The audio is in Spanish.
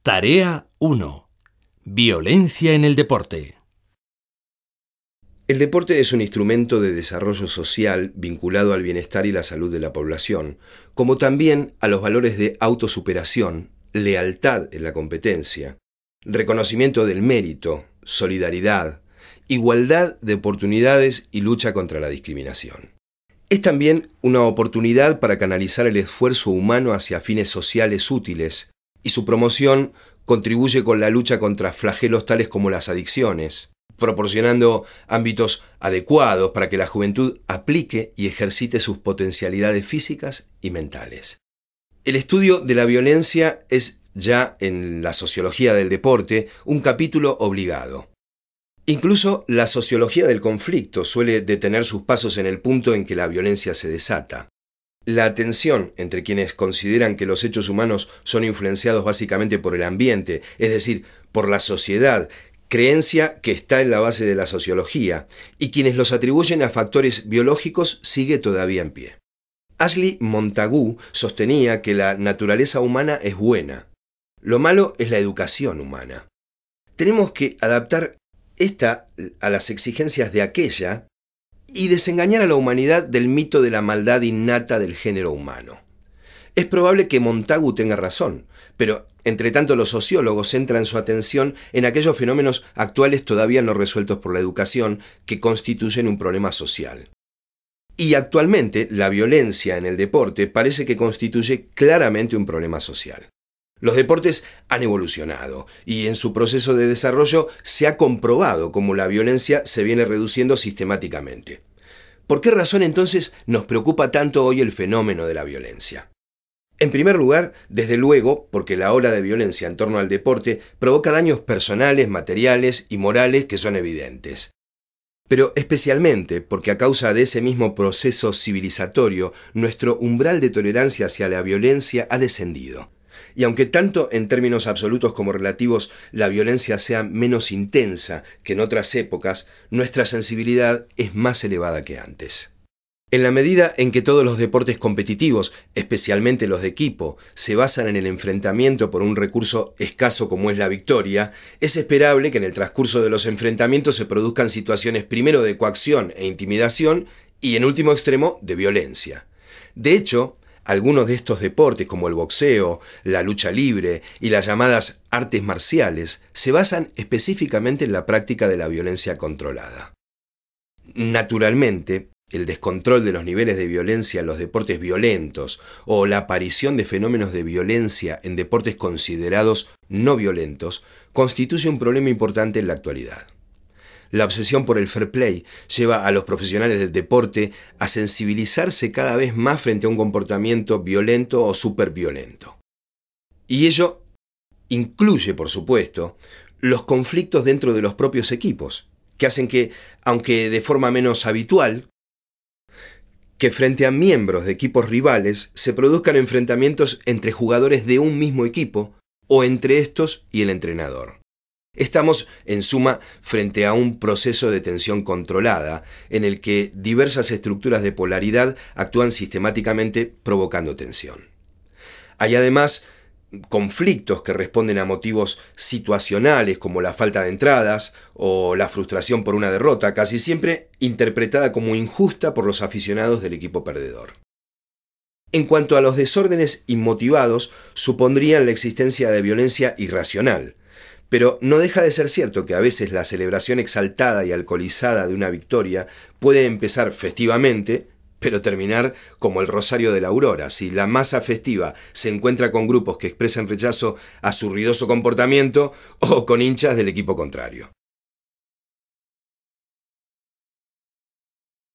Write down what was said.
Tarea 1. Violencia en el deporte. El deporte es un instrumento de desarrollo social vinculado al bienestar y la salud de la población, como también a los valores de autosuperación, lealtad en la competencia, reconocimiento del mérito, solidaridad, igualdad de oportunidades y lucha contra la discriminación. Es también una oportunidad para canalizar el esfuerzo humano hacia fines sociales útiles, y su promoción contribuye con la lucha contra flagelos tales como las adicciones, proporcionando ámbitos adecuados para que la juventud aplique y ejercite sus potencialidades físicas y mentales. El estudio de la violencia es ya en la sociología del deporte un capítulo obligado. Incluso la sociología del conflicto suele detener sus pasos en el punto en que la violencia se desata. La tensión entre quienes consideran que los hechos humanos son influenciados básicamente por el ambiente, es decir, por la sociedad, creencia que está en la base de la sociología, y quienes los atribuyen a factores biológicos, sigue todavía en pie. Ashley Montagu sostenía que la naturaleza humana es buena. Lo malo es la educación humana. Tenemos que adaptar esta a las exigencias de aquella y desengañar a la humanidad del mito de la maldad innata del género humano. Es probable que Montagu tenga razón, pero entre tanto los sociólogos centran su atención en aquellos fenómenos actuales todavía no resueltos por la educación que constituyen un problema social. Y actualmente la violencia en el deporte parece que constituye claramente un problema social. Los deportes han evolucionado y en su proceso de desarrollo se ha comprobado cómo la violencia se viene reduciendo sistemáticamente. ¿Por qué razón entonces nos preocupa tanto hoy el fenómeno de la violencia? En primer lugar, desde luego, porque la ola de violencia en torno al deporte provoca daños personales, materiales y morales que son evidentes. Pero especialmente porque a causa de ese mismo proceso civilizatorio, nuestro umbral de tolerancia hacia la violencia ha descendido. Y aunque tanto en términos absolutos como relativos la violencia sea menos intensa que en otras épocas, nuestra sensibilidad es más elevada que antes. En la medida en que todos los deportes competitivos, especialmente los de equipo, se basan en el enfrentamiento por un recurso escaso como es la victoria, es esperable que en el transcurso de los enfrentamientos se produzcan situaciones primero de coacción e intimidación y en último extremo de violencia. De hecho, algunos de estos deportes, como el boxeo, la lucha libre y las llamadas artes marciales, se basan específicamente en la práctica de la violencia controlada. Naturalmente, el descontrol de los niveles de violencia en los deportes violentos o la aparición de fenómenos de violencia en deportes considerados no violentos constituye un problema importante en la actualidad. La obsesión por el fair play lleva a los profesionales del deporte a sensibilizarse cada vez más frente a un comportamiento violento o superviolento. Y ello incluye, por supuesto, los conflictos dentro de los propios equipos, que hacen que, aunque de forma menos habitual, que frente a miembros de equipos rivales se produzcan enfrentamientos entre jugadores de un mismo equipo o entre estos y el entrenador. Estamos, en suma, frente a un proceso de tensión controlada, en el que diversas estructuras de polaridad actúan sistemáticamente provocando tensión. Hay además conflictos que responden a motivos situacionales como la falta de entradas o la frustración por una derrota, casi siempre interpretada como injusta por los aficionados del equipo perdedor. En cuanto a los desórdenes inmotivados, supondrían la existencia de violencia irracional. Pero no deja de ser cierto que a veces la celebración exaltada y alcoholizada de una victoria puede empezar festivamente, pero terminar como el Rosario de la Aurora, si la masa festiva se encuentra con grupos que expresan rechazo a su ruidoso comportamiento o con hinchas del equipo contrario.